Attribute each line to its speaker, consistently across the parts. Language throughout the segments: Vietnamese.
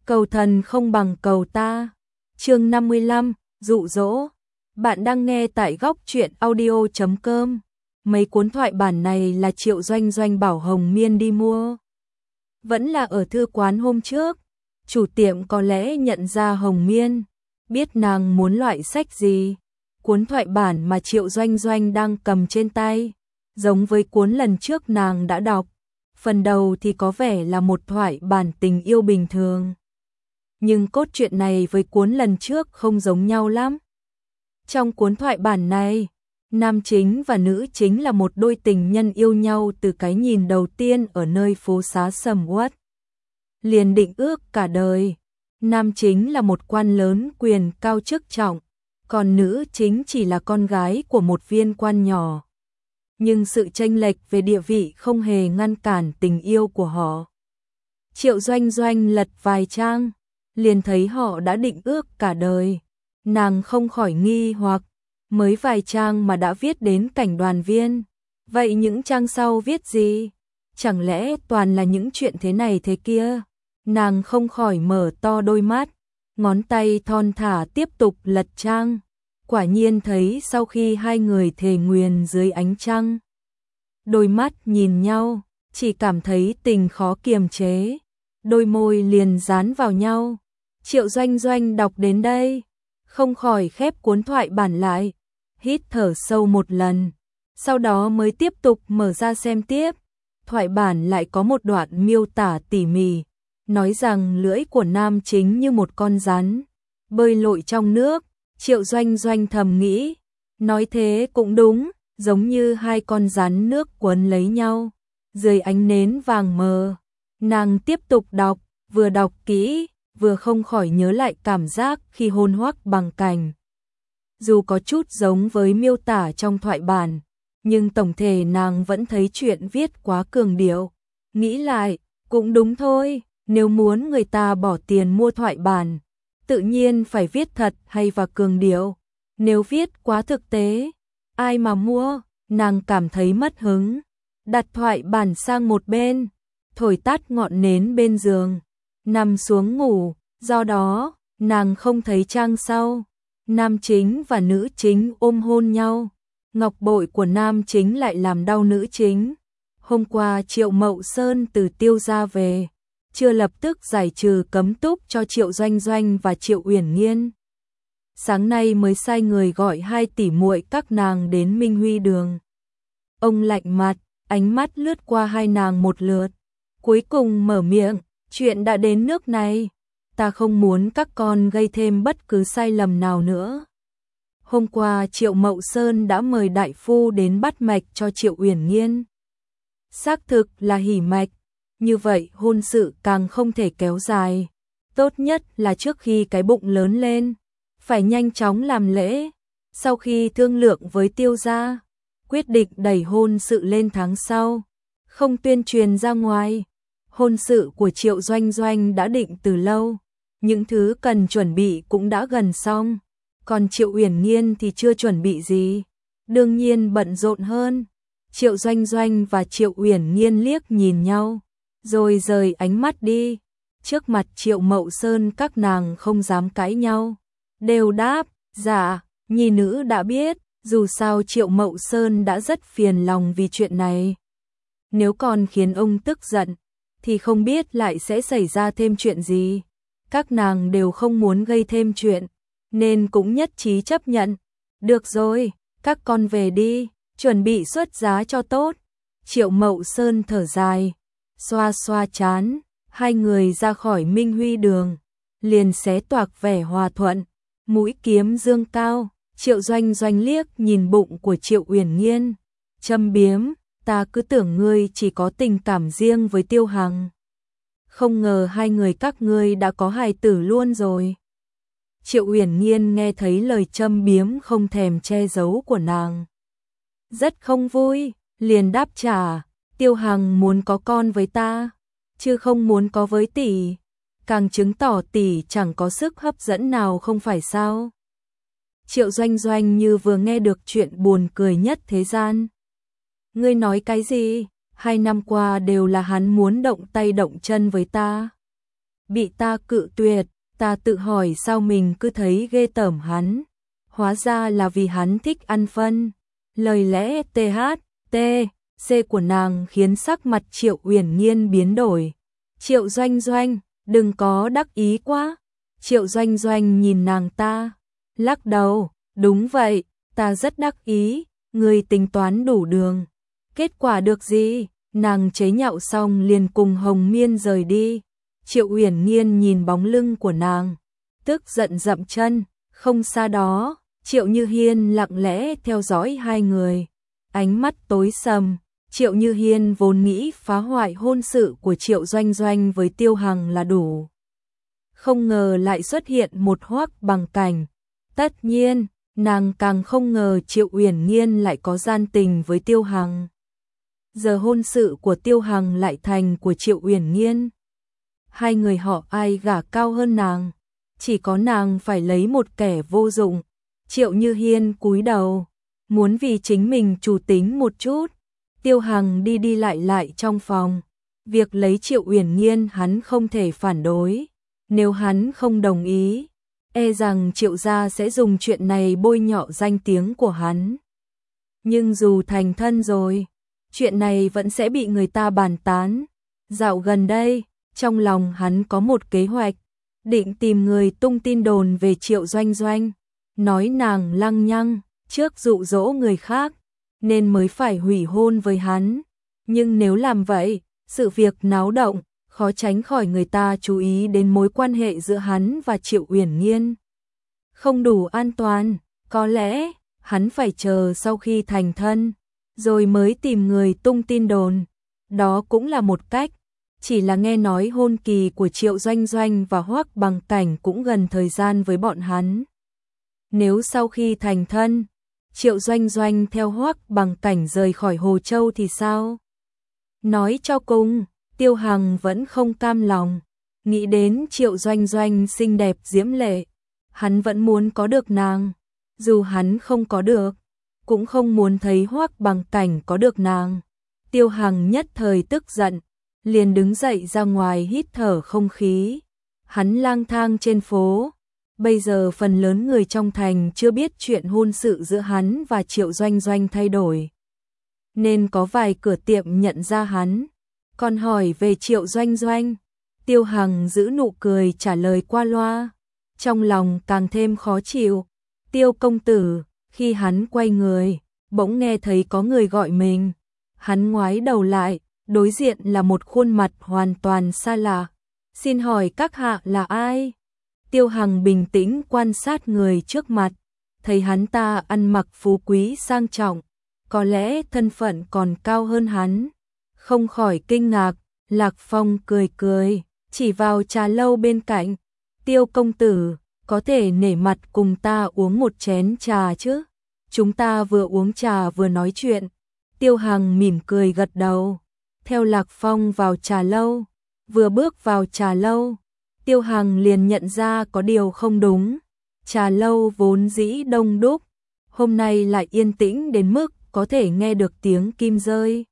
Speaker 1: cầu thần không bằng cầu ta. Chương 55, dụ dỗ. Bạn đang nghe tại góc truyện audio.com. Mấy cuốn thoại bản này là Triệu Doanh Doanh bảo Hồng Miên đi mua. Vẫn là ở thư quán hôm trước, chủ tiệm có lẽ nhận ra Hồng Miên, biết nàng muốn loại sách gì. Cuốn thoại bản mà Triệu Doanh Doanh đang cầm trên tay, giống với cuốn lần trước nàng đã đọc. Phần đầu thì có vẻ là một thoại bản tình yêu bình thường. Nhưng cốt truyện này với cuốn lần trước không giống nhau lắm. Trong cuốn thoại bản này, nam chính và nữ chính là một đôi tình nhân yêu nhau từ cái nhìn đầu tiên ở nơi phố xá sầm uất. Liền định ước cả đời. Nam chính là một quan lớn quyền cao chức trọng, còn nữ chính chỉ là con gái của một viên quan nhỏ. Nhưng sự chênh lệch về địa vị không hề ngăn cản tình yêu của họ. Triệu Doanh Doanh lật vài trang, liền thấy họ đã định ước cả đời. Nàng không khỏi nghi hoặc, mới vài trang mà đã viết đến cảnh đoàn viên. Vậy những trang sau viết gì? Chẳng lẽ toàn là những chuyện thế này thế kia? Nàng không khỏi mở to đôi mắt, ngón tay thon thả tiếp tục lật trang. Quả nhiên thấy sau khi hai người thề nguyền dưới ánh trăng, đôi mắt nhìn nhau, chỉ cảm thấy tình khó kiềm chế, đôi môi liền dán vào nhau. Triệu Doanh Doanh đọc đến đây, không khỏi khép cuốn thoại bản lại, hít thở sâu một lần, sau đó mới tiếp tục mở ra xem tiếp. Thoại bản lại có một đoạn miêu tả tỉ mỉ, nói rằng lưỡi của nam chính như một con rắn, bơi lội trong nước. Triệu Doanh Doanh thầm nghĩ, nói thế cũng đúng, giống như hai con rắn nước quấn lấy nhau, dưới ánh nến vàng mờ. Nàng tiếp tục đọc kỹ, vừa không khỏi nhớ lại cảm giác khi hôn hoắc bằng cành. Dù có chút giống với miêu tả trong thoại bản, nhưng tổng thể nàng vẫn thấy chuyện viết quá cường điệu. Nghĩ lại, cũng đúng thôi, nếu muốn người ta bỏ tiền mua thoại bản, tự nhiên phải viết thật hay và cường điệu. Nếu viết quá thực tế, ai mà mua? Nàng cảm thấy mất hứng, đặt thoại bản sang một bên, thổi tắt ngọn nến bên giường, nằm xuống ngủ. Do đó, nàng không thấy trang sau. Nam chính và nữ chính ôm hôn nhau. Ngọc bội của nam chính lại làm đau nữ chính. Hôm qua Triệu Mậu Sơn từ Tiêu gia về, chưa lập tức giải trừ cấm túc cho Triệu Doanh Doanh và Triệu Uyển Nghiên. Sáng nay mới sai người gọi hai tỷ muội các nàng đến Minh Huy đường. Ông lạnh mặt, ánh mắt lướt qua hai nàng một lượt, cuối cùng mở miệng, chuyện đã đến nước này, ta không muốn các con gây thêm bất cứ sai lầm nào nữa. Hôm qua Triệu Mậu Sơn đã mời đại phu đến bắt mạch cho Triệu Uyển Nghiên. Xác thực là hỉ mạch, như vậy hôn sự càng không thể kéo dài. Tốt nhất là trước khi cái bụng lớn lên, phải nhanh chóng làm lễ. Sau khi thương lượng với Tiêu gia, quyết định đẩy hôn sự lên tháng sau, không tuyên truyền ra ngoài. Hôn sự của Triệu Doanh Doanh đã định từ lâu, những thứ cần chuẩn bị cũng đã gần xong, còn Triệu Uyển Nghiên thì chưa chuẩn bị gì, đương nhiên bận rộn hơn. Triệu Doanh Doanh và Triệu Uyển Nghiên liếc nhìn nhau, rồi rời ánh mắt đi. Trước mặt Triệu Mậu Sơn các nàng không dám cãi nhau, đều đáp, dạ, nhi nữ đã biết. Dù sao Triệu Mậu Sơn đã rất phiền lòng vì chuyện này. Nếu còn khiến ông tức giận, thì không biết lại sẽ xảy ra thêm chuyện gì. Các nàng đều không muốn gây thêm chuyện, nên cũng nhất trí chấp nhận. Được rồi, các con về đi, chuẩn bị xuất giá cho tốt. Triệu Mậu Sơn thở dài, xoa xoa trán, hai người ra khỏi Minh Huy đường, liền xé toạc vẻ hòa thuận, mũi kiếm dương cao. Triệu Doanh Doanh liếc nhìn bụng của Triệu Uyển Nghiên, châm biếm, ta cứ tưởng ngươi chỉ có tình cảm riêng với Tiêu Hằng, không ngờ hai người các ngươi đã có hài tử luôn rồi. Triệu Uyển Nghiên nghe thấy lời châm biếm không thèm che giấu của nàng, rất không vui, liền đáp trả, Tiêu Hằng muốn có con với ta, chứ không muốn có với tỷ, càng chứng tỏ tỷ chẳng có sức hấp dẫn nào không phải sao? Triệu Doanh Doanh như vừa nghe được chuyện buồn cười nhất thế gian. Ngươi nói cái gì? 2 năm qua đều là hắn muốn động tay động chân với ta. bị ta cự tuyệt, ta tự hỏi sao mình cứ thấy ghê tởm hắn. Hóa ra là vì hắn thích ăn phân. Lời lẽ THT của nàng khiến sắc mặt Triệu Uyển Nhiên biến đổi. Triệu Doanh Doanh, đừng có đắc ý quá. Triệu Doanh Doanh nhìn nàng ta, lắc đầu, đúng vậy, ta rất đắc ý, người tính toán đủ đường. Kết quả được gì? Nàng chế nhạo xong liền cùng Hồng Miên rời đi. Triệu Uyển Nhiên nhìn bóng lưng của nàng, tức giận dậm chân. Không xa đó, Triệu Như Hiên lặng lẽ theo dõi hai người. Ánh mắt tối sầm, Triệu Như Hiên vốn nghĩ phá hoại hôn sự của Triệu Doanh Doanh với Tiêu Hằng là đủ. Không ngờ lại xuất hiện một Hoắc Bằng Cảnh. Tất nhiên, nàng càng không ngờ Triệu Uyển Nhiên lại có gian tình với Tiêu Hằng. Giờ hôn sự của Tiêu Hằng lại thành của Triệu Uyển Nhiên. Hai người họ ai gả cao hơn nàng, chỉ có nàng phải lấy một kẻ vô dụng. Triệu Như Hiên cúi đầu, muốn vì chính mình chủ tính một chút. Tiêu Hằng đi đi lại trong phòng. Việc lấy Triệu Uyển Nhiên hắn không thể phản đối. Nếu hắn không đồng ý, e rằng Triệu gia sẽ dùng chuyện này bôi nhọ danh tiếng của hắn. Nhưng dù thành thân rồi, chuyện này vẫn sẽ bị người ta bàn tán. Dạo gần đây, trong lòng hắn có một kế hoạch, định tìm người tung tin đồn về Triệu Doanh Doanh, nói nàng lăng nhăng, trước dụ dỗ người khác, nên mới phải hủy hôn với hắn. Nhưng nếu làm vậy, sự việc náo động, khó tránh khỏi người ta chú ý đến mối quan hệ giữa hắn và Triệu Uyển Nhiên. Không đủ an toàn, có lẽ hắn phải chờ sau khi thành thân, rồi mới tìm người tung tin đồn. Đó cũng là một cách, chỉ là nghe nói hôn kỳ của Triệu Doanh Doanh và Hoắc Bằng Cảnh cũng gần thời gian với bọn hắn. Nếu sau khi thành thân, Triệu Doanh Doanh theo Hoắc Bằng Cảnh rời khỏi Hồ Châu thì sao? Nói cho cùng, Tiêu Hằng vẫn không cam lòng, nghĩ đến Triệu Doanh Doanh xinh đẹp diễm lệ, hắn vẫn muốn có được nàng, dù hắn không có được, cũng không muốn thấy Hoắc Bằng Cảnh có được nàng. Tiêu Hằng nhất thời tức giận, liền đứng dậy ra ngoài hít thở không khí. Hắn lang thang trên phố, bây giờ phần lớn người trong thành chưa biết chuyện hôn sự giữa hắn và Triệu Doanh Doanh thay đổi, nên có vài cửa tiệm nhận ra hắn. Còn hỏi về Triệu Doanh Doanh, Tiêu Hằng giữ nụ cười trả lời qua loa, trong lòng càng thêm khó chịu. Tiêu công tử, khi hắn quay người, bỗng nghe thấy có người gọi mình. Hắn ngoái đầu lại, đối diện là một khuôn mặt hoàn toàn xa lạ. Xin hỏi các hạ là ai? Tiêu Hằng bình tĩnh quan sát người trước mặt, thấy hắn ta ăn mặc phú quý sang trọng, có lẽ thân phận còn cao hơn hắn. Không khỏi kinh ngạc, Lạc Phong cười cười, chỉ vào trà lâu bên cạnh. Tiêu công tử, có thể nể mặt cùng ta uống một chén trà chứ? Chúng ta vừa uống trà vừa nói chuyện. Tiêu Hằng mỉm cười gật đầu, theo Lạc Phong vào trà lâu. Vừa bước vào trà lâu, Tiêu Hằng liền nhận ra có điều không đúng. Trà lâu vốn dĩ đông đúc, hôm nay lại yên tĩnh đến mức có thể nghe được tiếng kim rơi.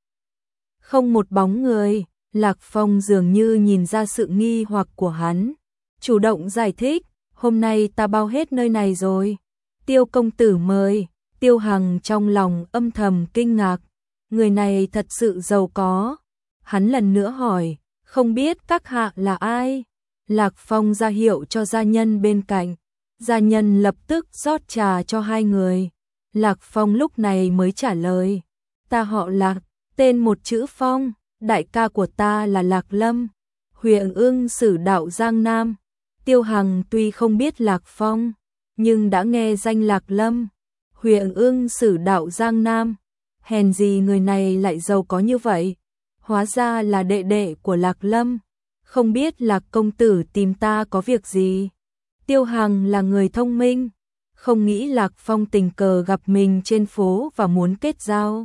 Speaker 1: Không một bóng người. Lạc Phong dường như nhìn ra sự nghi hoặc của hắn, chủ động giải thích, hôm nay ta bao hết nơi này rồi. Tiêu công tử mời. Tiêu Hằng trong lòng âm thầm kinh ngạc, người này thật sự giàu có. Hắn lần nữa hỏi, không biết các hạ là ai? Lạc Phong ra hiệu cho gia nhân bên cạnh, gia nhân lập tức rót trà cho hai người. Lạc Phong lúc này mới trả lời, ta họ Lạc, tên một chữ Phong, đại ca của ta là Lạc Lâm, huyện Ưng Sử đạo Giang Nam. Tiêu Hằng tuy không biết Lạc Phong, nhưng đã nghe danh Lạc Lâm, huyện Ưng Sử đạo Giang Nam. Hèn gì người này lại giàu có như vậy, hóa ra là đệ đệ của Lạc Lâm. Không biết Lạc công tử tìm ta có việc gì? Tiêu Hằng là người thông minh, không nghĩ Lạc Phong tình cờ gặp mình trên phố và muốn kết giao.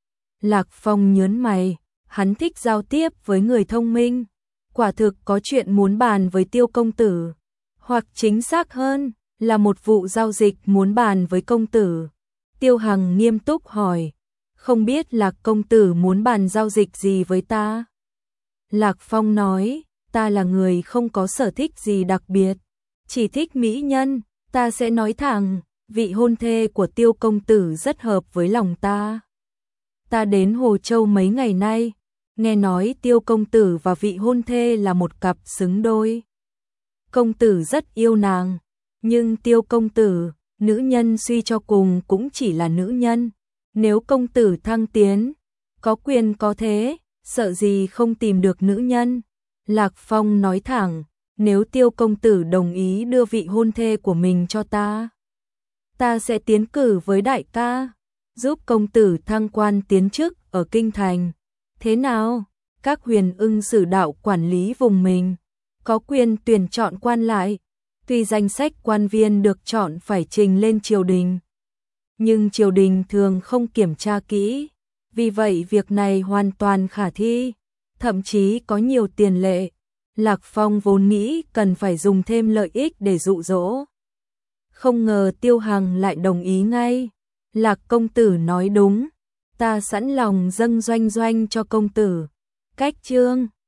Speaker 1: Lạc Phong nhớn mày, hắn thích giao tiếp với người thông minh, quả thực có chuyện muốn bàn với Tiêu công tử, hoặc chính xác hơn là một vụ giao dịch muốn bàn với công tử. Tiêu Hằng nghiêm túc hỏi, không biết Lạc công tử muốn bàn giao dịch gì với ta? Lạc Phong nói, ta là người không có sở thích gì đặc biệt, chỉ thích mỹ nhân, ta sẽ nói thẳng, vị hôn thê của Tiêu công tử rất hợp với lòng ta. Ta đến Hồ Châu mấy ngày nay, nghe nói Tiêu công tử và vị hôn thê là một cặp xứng đôi. Công tử rất yêu nàng, nhưng Tiêu công tử, nữ nhân suy cho cùng cũng chỉ là nữ nhân. Nếu công tử thăng tiến, có quyền có thế, sợ gì không tìm được nữ nhân. Lạc Phong nói thẳng, nếu Tiêu công tử đồng ý đưa vị hôn thê của mình cho ta sẽ tiến cử với đại ca, giúp công tử thăng quan tiến chức ở kinh thành. Thế nào? Các huyền ưng sử đạo quản lý vùng mình, có quyền tuyển chọn quan lại. Tuy danh sách quan viên được chọn phải trình lên triều đình, nhưng triều đình thường không kiểm tra kỹ, vì vậy việc này hoàn toàn khả thi, thậm chí có nhiều tiền lệ. Lạc Phong vốn nghĩ cần phải dùng thêm lợi ích để dụ dỗ. Không ngờ Tiêu Hằng lại đồng ý ngay. Lạc công tử nói đúng, ta sẵn lòng dâng Doanh Doanh cho công tử. Cách chương